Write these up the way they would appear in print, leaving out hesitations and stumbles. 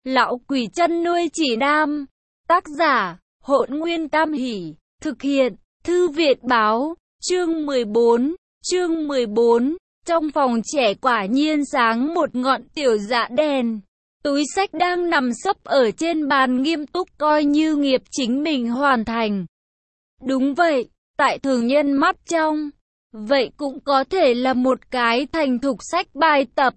Lão quỷ chăn nuôi chỉ nam. Tác giả, Hỗn Nguyên Tam Hỷ. Thực hiện, Thư viện báo. Chương 14. Chương 14. Trong phòng trẻ quả nhiên sáng một ngọn tiểu dạ đèn. Túi xách đang nằm sấp ở trên bàn nghiêm túc coi như nghiệp chính mình hoàn thành. Đúng vậy, tại thường nhân mắt trong, vậy cũng có thể là một cái thành thục sách bài tập.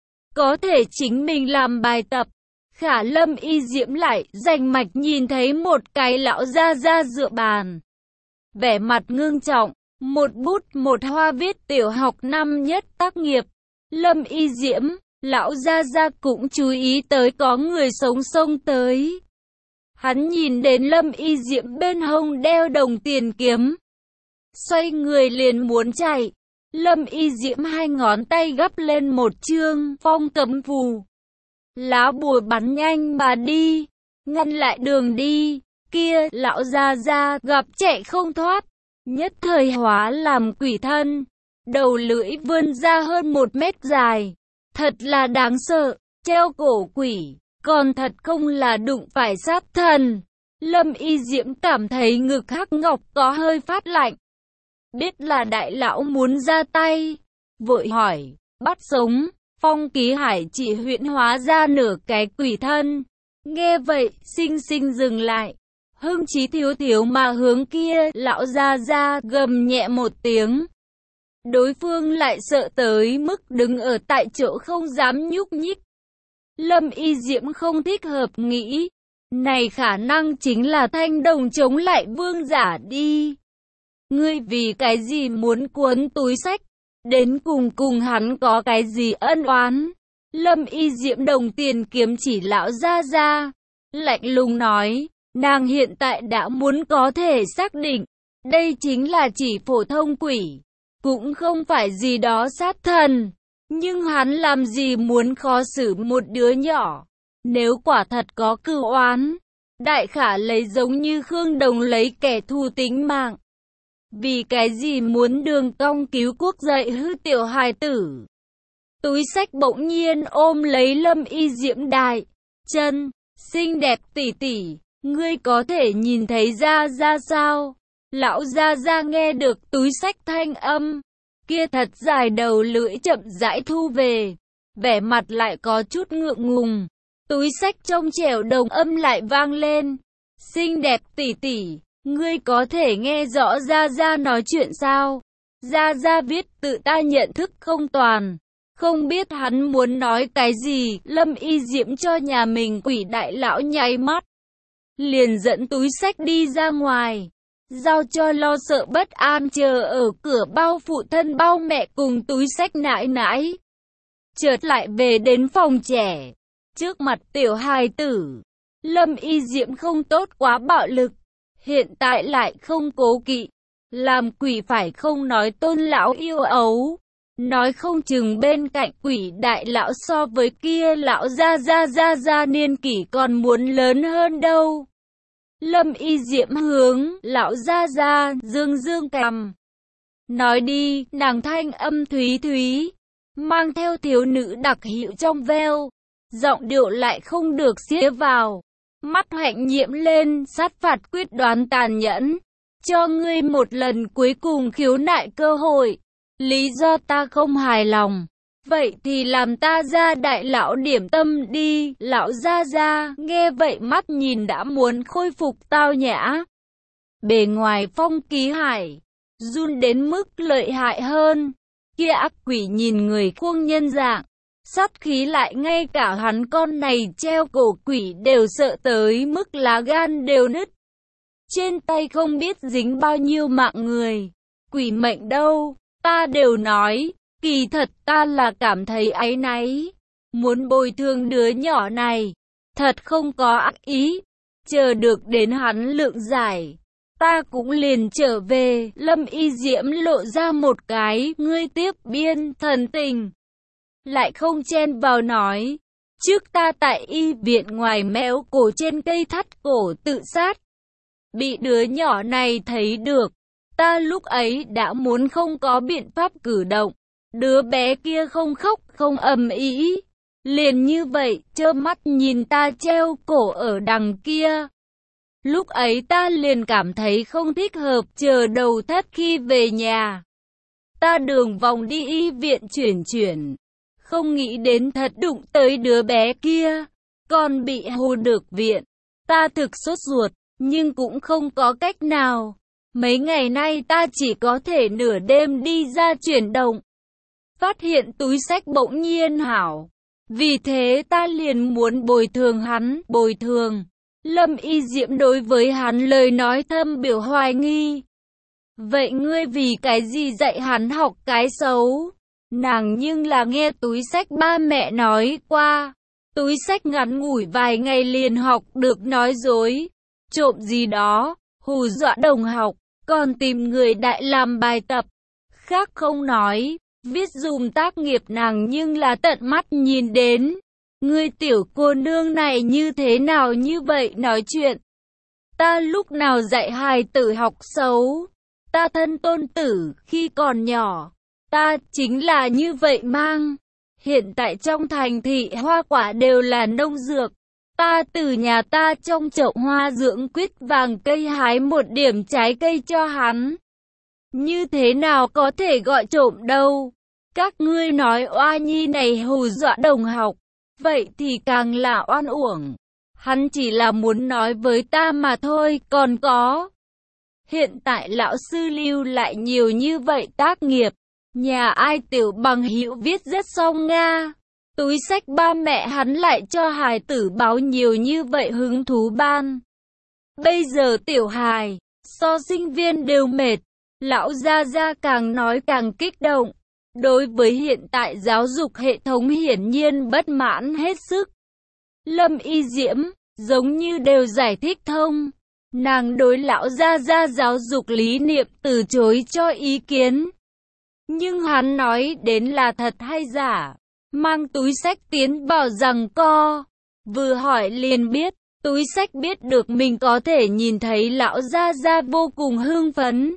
Có thể chính mình làm bài tập. Khả Lâm Y Diễm lại rành mạch nhìn thấy một cái lão gia gia dựa bàn. Vẻ mặt ngưng trọng, một bút một hoa viết tiểu học năm nhất tác nghiệp. Lâm Y Diễm, lão gia gia cũng chú ý tới có người sống xông tới. Hắn nhìn đến Lâm Y Diễm bên hông đeo đồng tiền kiếm. Xoay người liền muốn chạy. Lâm Y Diễm hai ngón tay gấp lên một chương phong cấm phù. Lá bùa bắn nhanh mà đi, ngăn lại đường đi. Kia lão gia gia gặp chạy không thoát, nhất thời hóa làm quỷ thân. Đầu lưỡi vươn ra hơn 1 mét dài. Thật là đáng sợ, treo cổ quỷ, còn thật không là đụng phải sát thần. Lâm Y Diễm cảm thấy ngực hắc ngọc có hơi phát lạnh. Biết là đại lão muốn ra tay, vội hỏi, bắt sống. Phong Ký Hải chỉ huyễn hóa ra nửa cái quỷ thân. Nghe vậy, xinh xinh dừng lại. Hưng trí thiếu thiếu mà hướng kia lão gia gia gầm nhẹ một tiếng. Đối phương lại sợ tới mức đứng ở tại chỗ không dám nhúc nhích. Lâm Y Diễm không thích hợp nghĩ, này khả năng chính là thanh đồng chống lại vương giả đi. Ngươi vì cái gì muốn cuốn túi xách? Đến cùng hắn có cái gì ân oán? Lâm Y Diễm đồng tiền kiếm chỉ lão gia gia, lạnh lùng nói, nàng hiện tại đã muốn có thể xác định, đây chính là chỉ phổ thông quỷ, cũng không phải gì đó sát thần. Nhưng hắn làm gì muốn khó xử một đứa nhỏ? Nếu quả thật có cừu oán, đại khả lấy giống như Khương Đồng lấy kẻ thù tính mạng. Vì cái gì muốn đường cong cứu quốc dạy hư tiểu hài tử? Túi xách bỗng nhiên ôm lấy Lâm Y Diễm đại chân, xinh đẹp tỷ tỷ, ngươi có thể nhìn thấy ra sao? Lão gia gia nghe được túi xách thanh âm, kia thật dài đầu lưỡi chậm rãi thu về, vẻ mặt lại có chút ngượng ngùng. Túi xách trong trẻo đồng âm lại vang lên, xinh đẹp tỷ tỷ, ngươi có thể nghe rõ Gia Gia nói chuyện sao? Gia Gia viết tự ta nhận thức không toàn. Không biết hắn muốn nói cái gì. Lâm Y Diễm cho nhà mình quỷ đại lão nháy mắt, liền dẫn túi xách đi ra ngoài, giao cho lo sợ bất an chờ ở cửa bao phụ thân bao mẹ cùng túi xách nãi nãi. Chợt lại về đến phòng trẻ, trước mặt tiểu hài tử. Lâm Y Diễm không tốt quá bạo lực, hiện tại lại không cố kỵ. Làm quỷ phải không nói tôn lão yêu ấu, nói không chừng bên cạnh quỷ đại lão so với kia lão gia niên kỷ còn muốn lớn hơn đâu. Lâm Y Diễm hướng lão gia dương cằm. Nói đi, nàng thanh âm thúy thúy, mang theo thiếu nữ đặc hiệu trong veo, giọng điệu lại không được xía vào. Mắt hạnh nhiễm lên, sát phạt quyết đoán tàn nhẫn. Cho ngươi một lần cuối cùng khiếu nại cơ hội. Lý do ta không hài lòng, vậy thì làm ta ra đại lão điểm tâm đi. Lão gia nghe vậy mắt nhìn đã muốn khôi phục tao nhã. Bề ngoài Phong Ký Hải run đến mức lợi hại hơn. Kia ác quỷ nhìn người khuông nhân dạng, sát khí lại ngay cả hắn con này treo cổ quỷ đều sợ tới mức lá gan đều nứt. Trên tay không biết dính bao nhiêu mạng người. Quỷ mệnh đâu, ta đều nói, kỳ thật ta là cảm thấy áy náy. Muốn bồi thường đứa nhỏ này, thật không có ác ý. Chờ được đến hắn lượng giải, ta cũng liền trở về. Lâm Y Diễm lộ ra một cái, ngươi tiếp biên thần tình. Lại không chen vào nói, trước ta tại y viện ngoài méo cổ trên cây thắt cổ tự sát. Bị đứa nhỏ này thấy được, ta lúc ấy đã muốn không có biện pháp cử động. Đứa bé kia không khóc không ầm ĩ, Liền như vậy, trơ mắt nhìn ta treo cổ ở đằng kia. Lúc ấy ta liền cảm thấy không thích hợp, chờ đầu thất khi về nhà. Ta đường vòng đi y viện chuyển, không nghĩ đến thật đụng tới đứa bé kia, còn bị hô được viện. Ta thực sốt ruột, nhưng cũng không có cách nào. Mấy ngày nay ta chỉ có thể nửa đêm đi ra chuyển động. Phát hiện túi xách bỗng nhiên hảo. Vì thế ta liền muốn bồi thường hắn, bồi thường. Lâm Y Diễm đối với hắn lời nói thâm biểu hoài nghi. Vậy ngươi vì cái gì dạy hắn học cái xấu? Nàng nhưng là nghe túi xách ba mẹ nói qua. Túi xách ngắn ngủi vài ngày liền học được nói dối, trộm gì đó, hù dọa đồng học, còn tìm người đại làm bài tập. Khác không nói, viết dùm tác nghiệp nàng nhưng là tận mắt nhìn đến. Ngươi tiểu cô nương này như thế nào như vậy nói chuyện? Ta lúc nào dạy hài tử học xấu? Ta thân tôn tử khi còn nhỏ, ta chính là như vậy mang. Hiện tại trong thành thị hoa quả đều là nông dược. Ta từ nhà ta trong chậu hoa dưỡng quýt vàng cây hái một điểm trái cây cho hắn. Như thế nào có thể gọi trộm đâu? Các ngươi nói oa nhi này hù dọa đồng học. Vậy thì càng là oan uổng. Hắn chỉ là muốn nói với ta mà thôi, còn có. Hiện tại lão sư lưu lại nhiều như vậy tác nghiệp. Nhà ai tiểu bằng hữu viết rất xong nga. Túi xách ba mẹ hắn lại cho hài tử báo nhiều như vậy hứng thú ban. Bây giờ tiểu hài, so sinh viên đều mệt. Lão gia gia càng nói càng kích động. Đối với hiện tại giáo dục hệ thống hiển nhiên bất mãn hết sức. Lâm Y Diễm, giống như đều giải thích thông. Nàng đối lão gia gia giáo dục lý niệm từ chối cho ý kiến. Nhưng hắn nói đến là thật hay giả, mang túi xách tiến vào giằng co. Vừa hỏi liền biết, túi xách biết được mình có thể nhìn thấy lão gia gia vô cùng hưng phấn.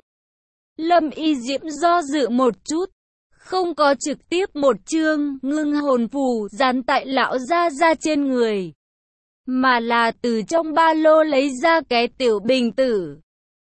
Lâm Y Diễm do dự một chút, không có trực tiếp một chương ngưng hồn phù dán tại lão gia gia trên người, mà là từ trong ba lô lấy ra cái tiểu bình tử.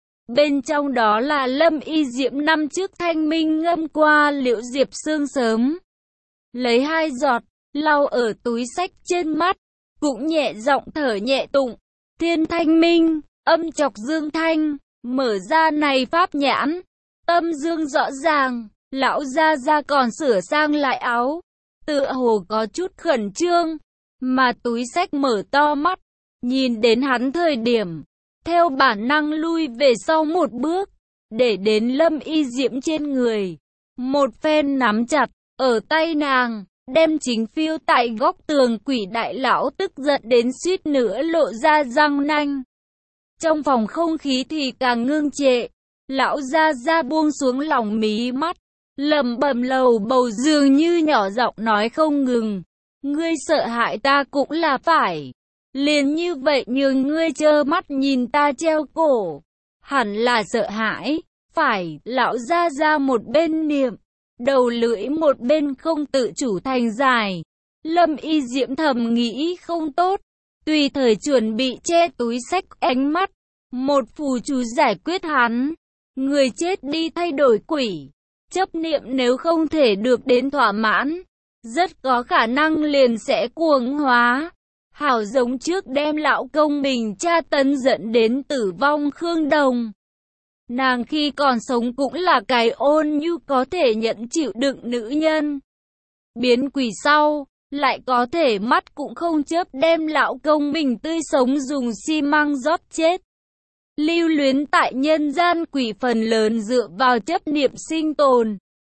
Bên trong đó là Lâm Y Diễm năm trước thanh minh ngâm qua liễu diệp sương sớm. Lấy 2 giọt, lau ở túi xách trên mắt, cũng nhẹ giọng thở nhẹ tụng. Thiên thanh minh, âm chọc dương thanh, mở ra này pháp nhãn, tâm dương rõ ràng. Lão gia gia còn sửa sang lại áo, tựa hồ có chút khẩn trương, mà túi xách mở to mắt, nhìn đến hắn thời điểm, theo bản năng lui về sau một bước, để đến Lâm Y Diễm trên người. Một phen nắm chặt, ở tay nàng, đem chính phiêu tại góc tường quỷ đại lão tức giận đến suýt nữa lộ ra răng nanh. Trong phòng không khí thì càng ngưng trệ, lão gia gia buông xuống lòng mí mắt, lẩm bẩm lầu bầu dường như nhỏ giọng nói không ngừng. Ngươi sợ hại ta cũng là phải. Liền như vậy nhường ngươi trơ mắt nhìn ta treo cổ. Hẳn là sợ hãi. Phải, lão gia gia một bên niệm, đầu lưỡi một bên không tự chủ thành dài. Lâm Y Diễm thầm nghĩ không tốt, tùy thời chuẩn bị che túi xách ánh mắt. Một phù chú giải quyết hắn. Người chết đi thay đổi quỷ. Chấp niệm nếu không thể được đến thỏa mãn, rất có khả năng liền sẽ cuồng hóa. Hảo giống trước đem lão công mình tra tấn dẫn đến tử vong Khương Đồng. Nàng khi còn sống cũng là cái ôn nhu có thể nhận chịu đựng nữ nhân. Biến quỷ sau, lại có thể mắt cũng không chớp đem lão công mình tươi sống dùng xi măng rót chết. Lưu luyến tại nhân gian quỷ phần lớn dựa vào chấp niệm sinh tồn.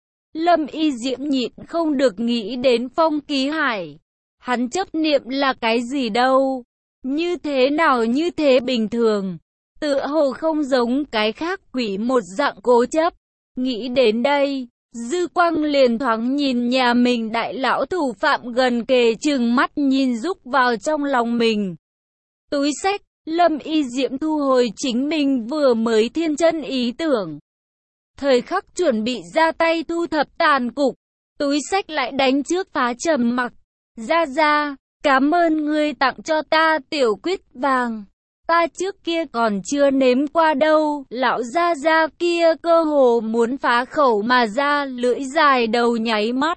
Lâm Y Diễm nhịn không được nghĩ đến Phong Ký Hải. Hắn chấp niệm là cái gì đâu? Như thế nào như thế bình thường? Tựa hồ không giống cái khác quỷ một dạng cố chấp. Nghĩ đến đây, dư quang liền thoáng nhìn nhà mình đại lão thủ phạm gần kề chừng mắt nhìn rúc vào trong lòng mình. Túi xách, Lâm Y Diễm thu hồi chính mình vừa mới thiên chân ý tưởng. Thời khắc chuẩn bị ra tay thu thập tàn cục, túi xách lại đánh trước phá trầm mặc. Gia Gia, cảm ơn ngươi tặng cho ta tiểu quýt vàng. Ta trước kia còn chưa nếm qua đâu. Lão Gia Gia kia cơ hồ muốn phá khẩu mà ra, lưỡi dài đầu nháy mắt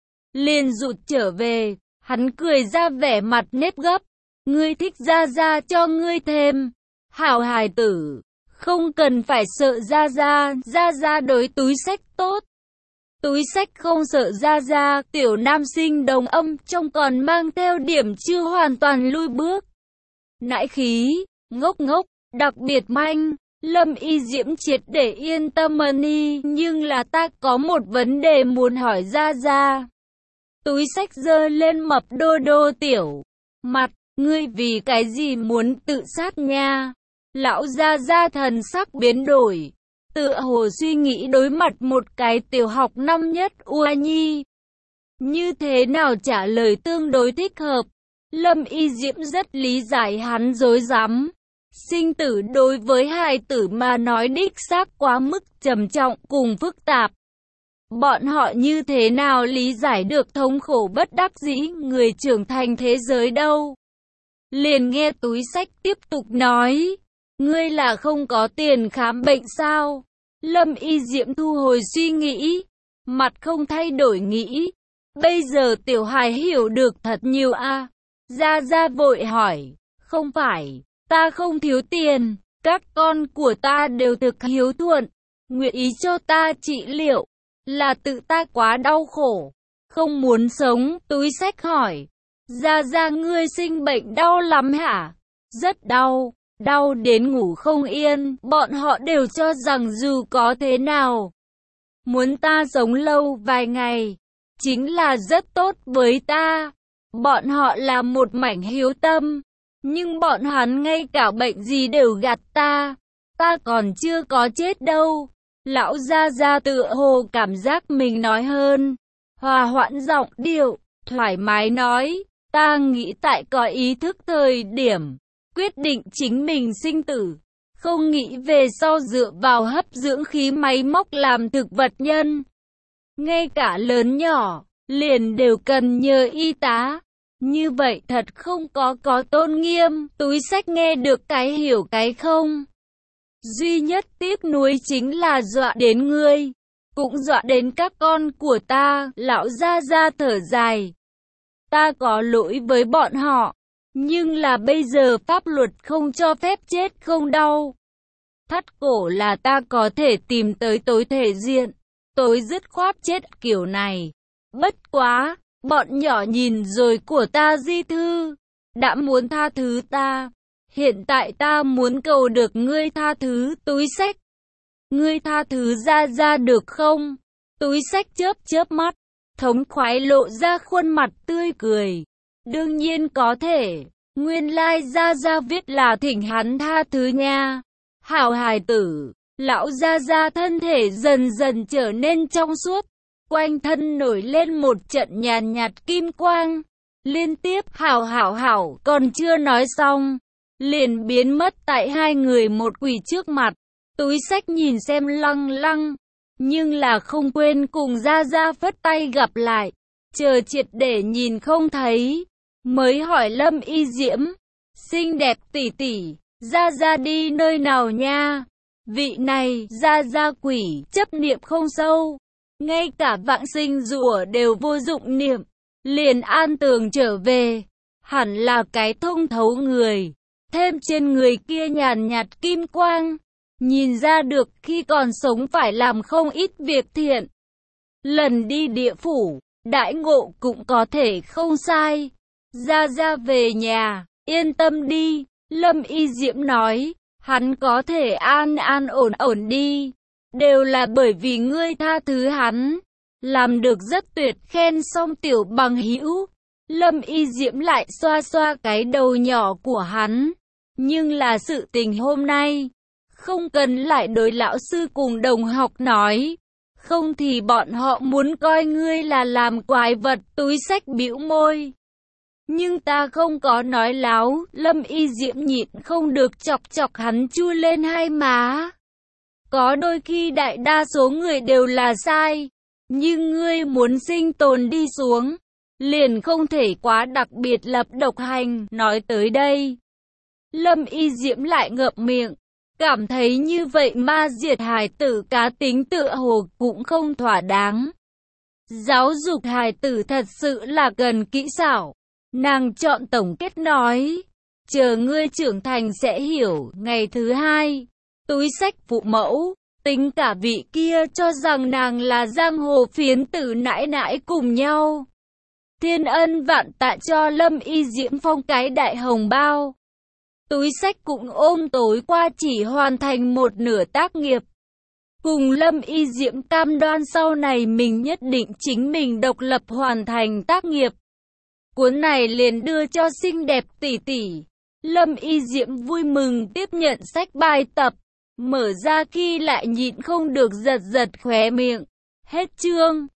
liền rụt trở về. Hắn cười ra vẻ mặt nếp gấp. Ngươi thích Gia Gia cho ngươi thêm. Hảo hài tử, không cần phải sợ Gia Gia. Gia Gia đối túi xách tốt. Túi xách không sợ Gia Gia. Tiểu nam sinh đồng âm trong còn mang theo điểm chưa hoàn toàn lui bước. Nãi khí, ngốc ngốc, đặc biệt manh. Lâm Y Diễm triệt để yên tâm đi. Nhưng là ta có một vấn đề muốn hỏi Gia Gia. Túi xách giơ lên mập đô đô tiểu mặt. Ngươi vì cái gì muốn tự sát nha? Lão Gia Gia thần sắc biến đổi. Tựa hồ suy nghĩ đối mặt một cái tiểu học năm nhất ua nhi. Như thế nào trả lời tương đối thích hợp? Lâm Y Diễm rất lý giải hắn rối rắm. Sinh tử đối với hài tử mà nói đích xác quá mức trầm trọng cùng phức tạp. Bọn họ như thế nào lý giải được thống khổ bất đắc dĩ người trưởng thành thế giới đâu? Liền nghe túi xách tiếp tục nói. Ngươi là không có tiền khám bệnh sao? Lâm Y Diễm thu hồi suy nghĩ. Mặt không thay đổi nghĩ. Bây giờ tiểu hài hiểu được thật nhiều a. Gia Gia vội hỏi. Không phải, ta không thiếu tiền. Các con của ta đều thực hiếu thuận. Nguyện ý cho ta trị liệu. Là tự ta quá đau khổ. Không muốn sống. Túi xách hỏi. Gia Gia ngươi sinh bệnh đau lắm hả? Rất đau. Đau đến ngủ không yên. Bọn họ đều cho rằng dù có thế nào, muốn ta sống lâu vài ngày chính là rất tốt với ta. Bọn họ là một mảnh hiếu tâm. Nhưng bọn hắn ngay cả bệnh gì đều gạt ta. Ta còn chưa có chết đâu. Lão Gia Gia tựa hồ cảm giác mình nói hơn. Hòa hoãn giọng điệu, thoải mái nói. Ta nghĩ tại có ý thức thời điểm quyết định chính mình sinh tử. Không nghĩ về sau dựa vào hấp dưỡng khí máy móc làm thực vật nhân. Ngay cả lớn nhỏ, liền đều cần nhờ y tá. Như vậy thật không có tôn nghiêm. Túi xách nghe được cái hiểu cái không. Duy nhất tiếc nuối chính là dọa đến ngươi. Cũng dọa đến các con của ta. Lão Gia Gia thở dài. Ta có lỗi với bọn họ. Nhưng là bây giờ pháp luật không cho phép chết không đau. Thắt cổ là ta có thể tìm tới tối thể diện. Tối dứt khoát chết kiểu này. Bất quá, bọn nhỏ nhìn rồi của ta di thư. Đã muốn tha thứ ta. Hiện tại ta muốn cầu được ngươi tha thứ. Túi xách. Ngươi tha thứ Gia Gia được không? Túi xách chớp chớp mắt. Thống khoái lộ ra khuôn mặt tươi cười. Đương nhiên có thể. Nguyên lai Gia Gia viết là thỉnh hắn tha thứ nha. Hảo hài tử. Lão Gia Gia thân thể dần dần trở nên trong suốt. Quanh thân nổi lên một trận nhàn nhạt kim quang. Liên tiếp hảo còn chưa nói xong. Liền biến mất tại hai người một quỷ trước mặt. Túi xách nhìn xem lăng lăng. Nhưng là không quên cùng Gia Gia phất tay gặp lại. Chờ triệt để nhìn không thấy. Mới hỏi Lâm Y Diễm. Xinh đẹp tỷ tỷ, Gia Gia đi nơi nào nha? Vị này, Gia Gia quỷ, chấp niệm không sâu. Ngay cả vãng sinh rủa đều vô dụng niệm. Liền an tường trở về. Hẳn là cái thông thấu người. Thêm trên người kia nhàn nhạt kim quang. Nhìn ra được khi còn sống phải làm không ít việc thiện. Lần đi địa phủ, đãi ngộ cũng có thể không sai. Gia Gia về nhà, yên tâm đi. Lâm Y Diễm nói, hắn có thể an ổn đi. Đều là bởi vì ngươi tha thứ hắn. Làm được rất tuyệt. Khen xong tiểu bằng hữu. Lâm Y Diễm lại xoa xoa cái đầu nhỏ của hắn. Nhưng là sự tình hôm nay, không cần lại đối lão sư cùng đồng học nói. Không thì bọn họ muốn coi ngươi là làm quái vật. Túi xách bĩu môi. Nhưng ta không có nói láo. Lâm Y Diễm nhịn không được chọc hắn chua lên hai má. Có đôi khi đại đa số người đều là sai. Nhưng ngươi muốn sinh tồn đi xuống. liền không thể quá đặc biệt lập độc hành. Nói tới đây, Lâm Y Diễm lại ngậm miệng, cảm thấy như vậy ma diệt hài tử cá tính tựa hồ cũng không thỏa đáng. Giáo dục hài tử thật sự là cần kỹ xảo. Nàng chọn tổng kết nói, chờ ngươi trưởng thành sẽ hiểu. Ngày thứ hai, túi xách phụ mẫu, tính cả vị kia cho rằng nàng là giang hồ phiến tử nãi nãi cùng nhau. Thiên ân vạn tạ cho Lâm Y Diễm phong cái đại hồng bao. Túi xách cũng ôm tối qua chỉ hoàn thành một nửa tác nghiệp. Cùng Lâm Y Diễm cam đoan sau này mình nhất định chính mình độc lập hoàn thành tác nghiệp. Cuốn này liền đưa cho xinh đẹp tỷ tỷ. Lâm Y Diễm vui mừng tiếp nhận sách bài tập. Mở ra khi lại nhịn không được giật giật khóe miệng. Hết chương.